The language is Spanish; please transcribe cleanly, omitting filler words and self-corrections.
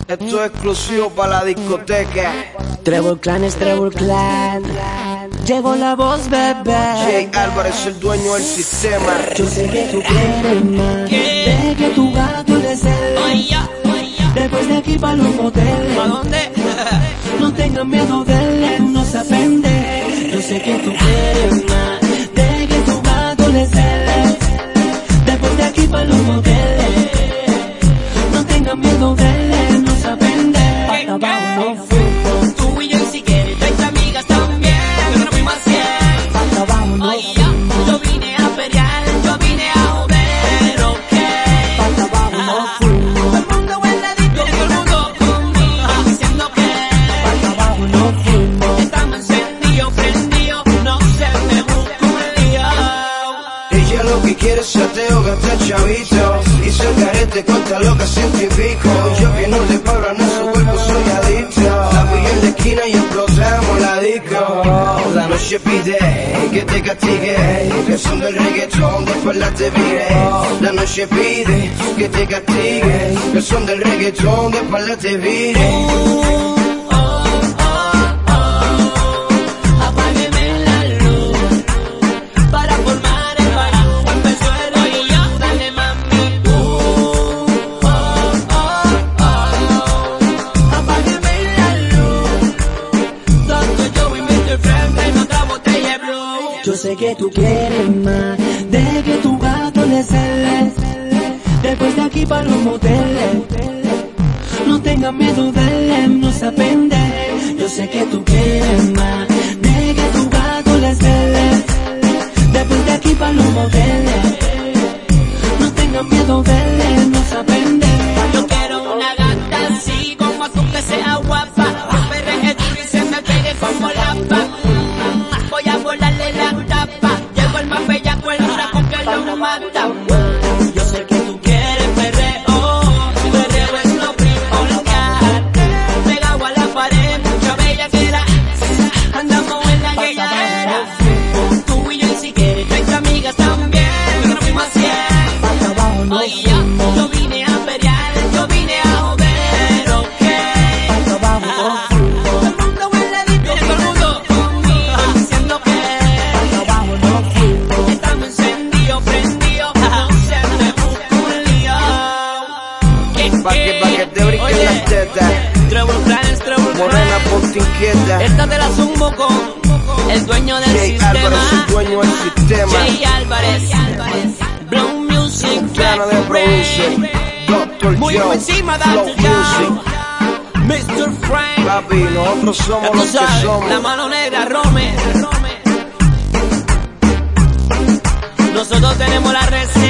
Esto es exclusivo para la discoteca. Trevor Clan es Trevor Clan. Llegó la voz, bebé. Jay Álvarez, el dueño del sistema. Yo sé que tú quieres más. Deja que tu gato le cede. Después de aquí pa' los moteles. ¿Pa' dónde? No tengas miedo de él, no se aprende. Yo sé que tú quieres más. Deja que tu gato le cede. Después de aquí pa' los moteles. No tengas miedo de él, no se aprende. Hasta abajo no fuimos. Tú y yo, y si quieres, traes amigas también. Yo no fuimos a 100. Hasta abajo no fuimos. Yo vine a pelear, yo vine a joder, ok. Hasta abajo no fuimos. Todo el mundo huele adicto, todo el mundo conmigo, diciendo que Hasta abajo no fuimos. estamos encendidos, prendidos, no se me busca un lío. Ella lo que quiere es ateo, gastar chavitos. Hizo el carete, cuenta loca, 100 y pico. Yo que no le pagan a su cuerpo, soy adicto. La pillé en la esquina y explotamos la disco. La noche pide que te castigue, que son del reggaetón, de espalda te vire. La noche pide que te castigue, que son del reggaetón, de espalda te vire. Apágueme la luz para formar el barrio. Empezó el rollo, dale mami. Apágueme la luz. Tanto yo y Mr. Friend en otra botella de blue. Yo sé que tú quieres más. Deja que tu gato le cede. Después de aquí para los moteles. No tengas miedo de él, no se aprende. Yo sé que tú quieres más. Deja que tu gato le cede. Después de aquí para los moteles. No tengas miedo de él, no se aprende. Yo quiero una gata así como tú, que sea guapa. Que perreje duro y se me pegue como lapa. Voy a volarle la tapa. Llego el más bellaco, el huracán que lo mata. Yo sé que tú quieres perreo. Perreo es lo primordial. Pegado a la pared, mucha bella queda. Andamos en la llegadera. Tú y yo, y si quieres, traes amigas también. Yo no fuimos a 100. Hasta abajo no fuimos. Yo vine a pelear, yo vine a joder, ok. Hasta abajo no fuimos. Todo el mundo huele adicto, todo el mundo conmigo, diciendo que Hasta abajo no fuimos. estamos encendidos, prendidos, no se me busca un lío. Pa' que te brinquen Oye, las tetas. Trevor Clan es Trevor Clan. Morena, ponte inquieta. Esta te la zumbo con el dueño del Jay Álvarez, sistema. el dueño del sistema. Jay Álvarez, Blow Music, Plano de producer, Dr. muy Joe, por encima, Flow Dr. Joe, Music. Mr. Frank. Papi, nosotros somos Ya tú los que sabes, somos. la mano negra, Rome. Nosotros tenemos la receta.